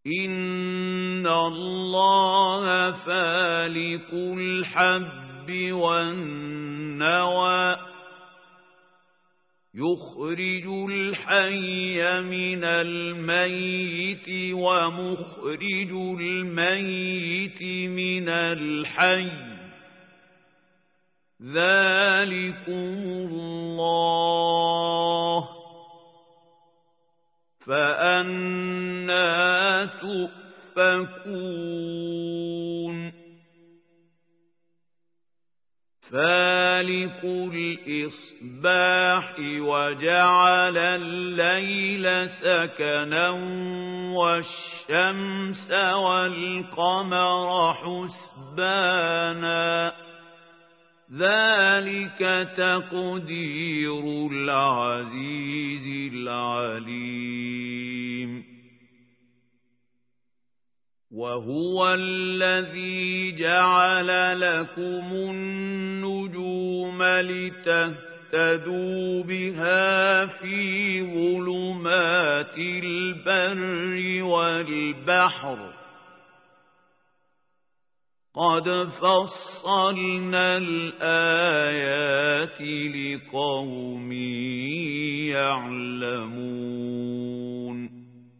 إن الله فالق الحب والنوى يخرج الحي من الميت ومخرج الميت من الحي ذلكم الله فأنى تؤفكون فالق الإصباح وجعل الليل سكنا والشمس والقمر حسبانا ذلك تقدير العزيز العليم وهو الذي جعل لكم النجوم لتهتدوا بها في ظلمات البر والبحر قد فصلنا الآيات لقوم يعلمون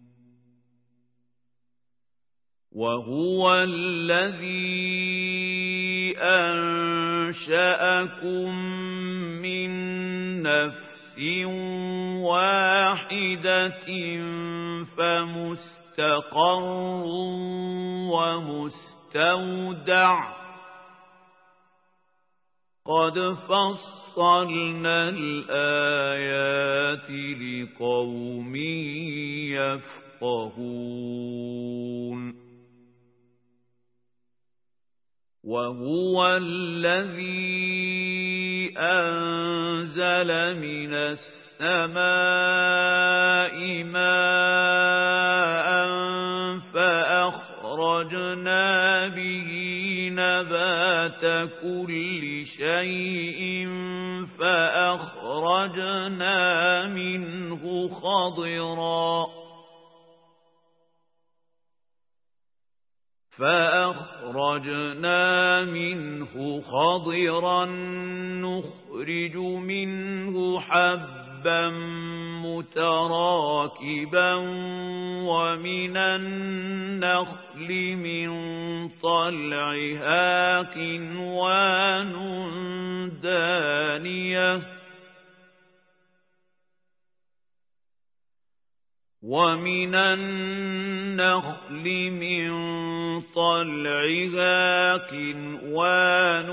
وهو الذي أنشأكم من نفس واحدة فمستقر ومستودع قد فصلنا الآيات لقوم يفقهون وهو الذي أنزل من السماء ماء فأخرجنا به نبات كل شيء فأخرجنا منه خضرا نخرج منه حبا متراكبا ومن النخل من طلعها قنوان دانية ومن النخل من طلعها قنوان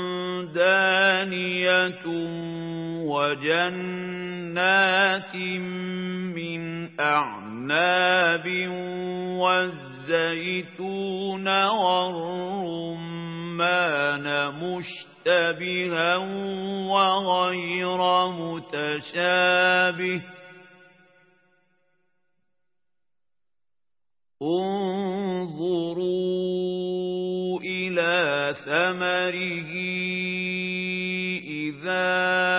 دانية وجنات من أعناب والزيتون والرمان مشتبها وغير متشابه انظروا إلى ثمره إذا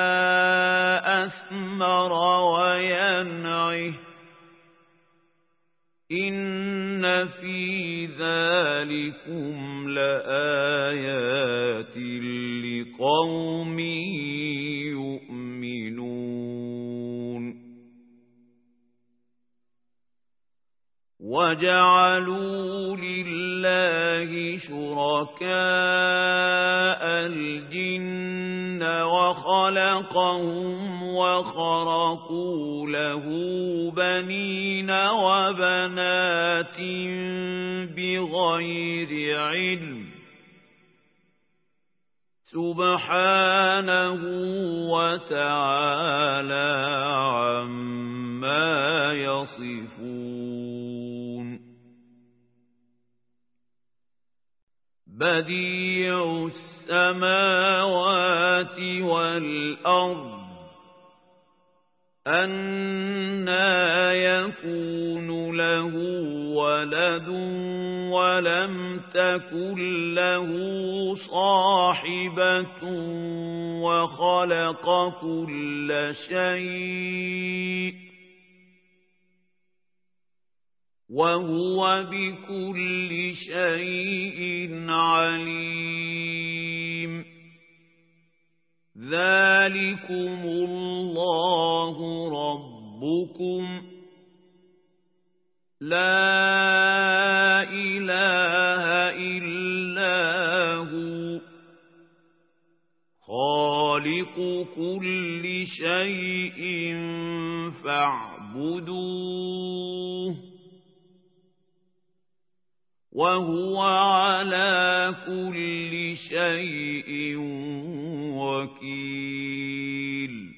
أثمر وينعه إن في ذلكم لآيات لقوم يؤمنون وجعلوا لله شركاء الجن وخلقهم وخرقوا له بنين وبنات بغير علم سبحانه وتعالى عما يصفون بديع السماوات والأرض أنى يكون له ولد ولم تكن له صاحبة وخلق كل شيء وهو بكل شيء عليم ذلكم الله ربكم لا إله إلا هو خالق كل شيء فاعبدوه وهو على كل شيء وكيل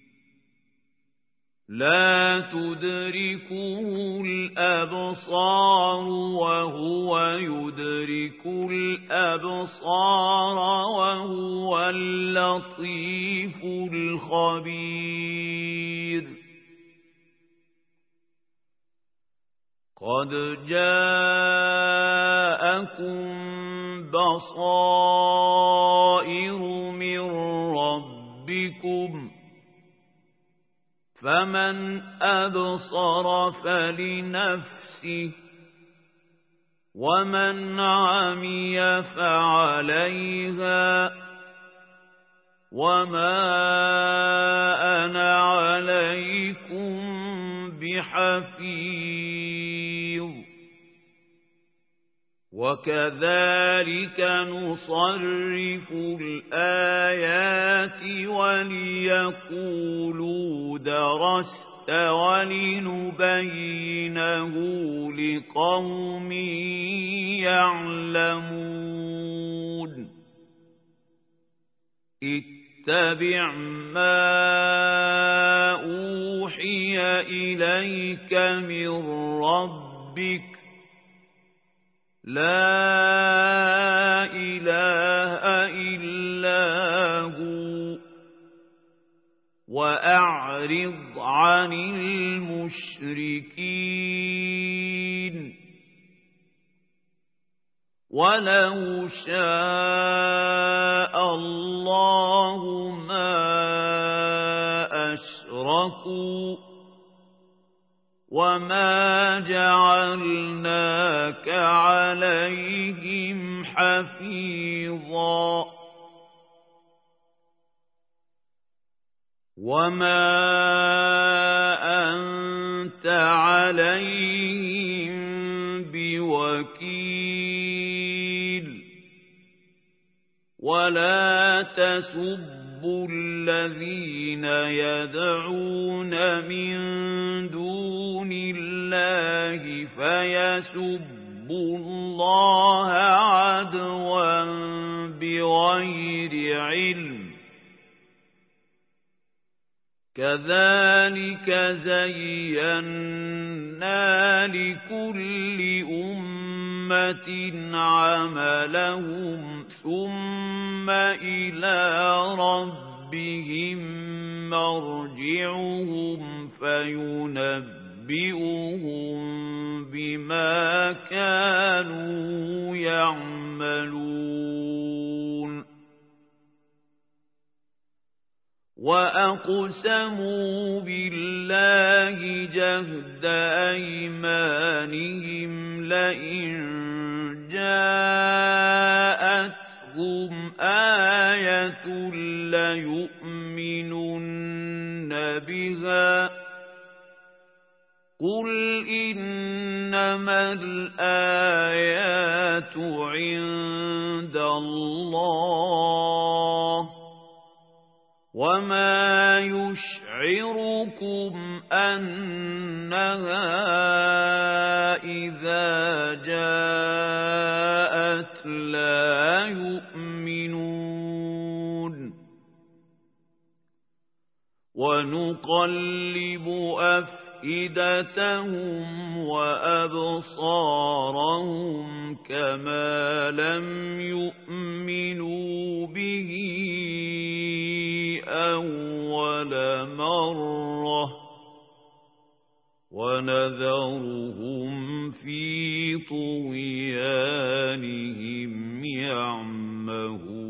لا تدركه الأبصار وهو يدرك الأبصار وهو اللطيف الخبير قد جاءكم بصائر من ربكم فمن أبصر فلنفسه ومن عمي فعليها وما أنا عليكم بحفيظ وكذلك نصرف الآيات وليقولوا درست ولنبينه لقوم يعلمون اتبع ما أوحي إليك من ربك لا إله إلا هو وأعرض عن المشركين ولو شاء الله ما أشركوا وما جعلناك عليهم حفيظا وما أنت عليهم بوكيل ولا تسبوا الذين يدعون من دون الله فيسبوا الله عدوا بغير علم كذلك زينا لكل أمة عملهم ثم إلى ربهم مرجعهم فينبئهم بما كانوا يعملون وأقسموا بالله جهد أيمانهم لئن جاءتهم آية ليؤمنن بها قل إنما الآيات عند الله وما يشعركم أنها إذا جاءت لا يؤمنون ونقلب أفئدتهم وأبصارهم كما لم يؤمنوا به أول مرة ونذرهم في طغيانهم يعمهون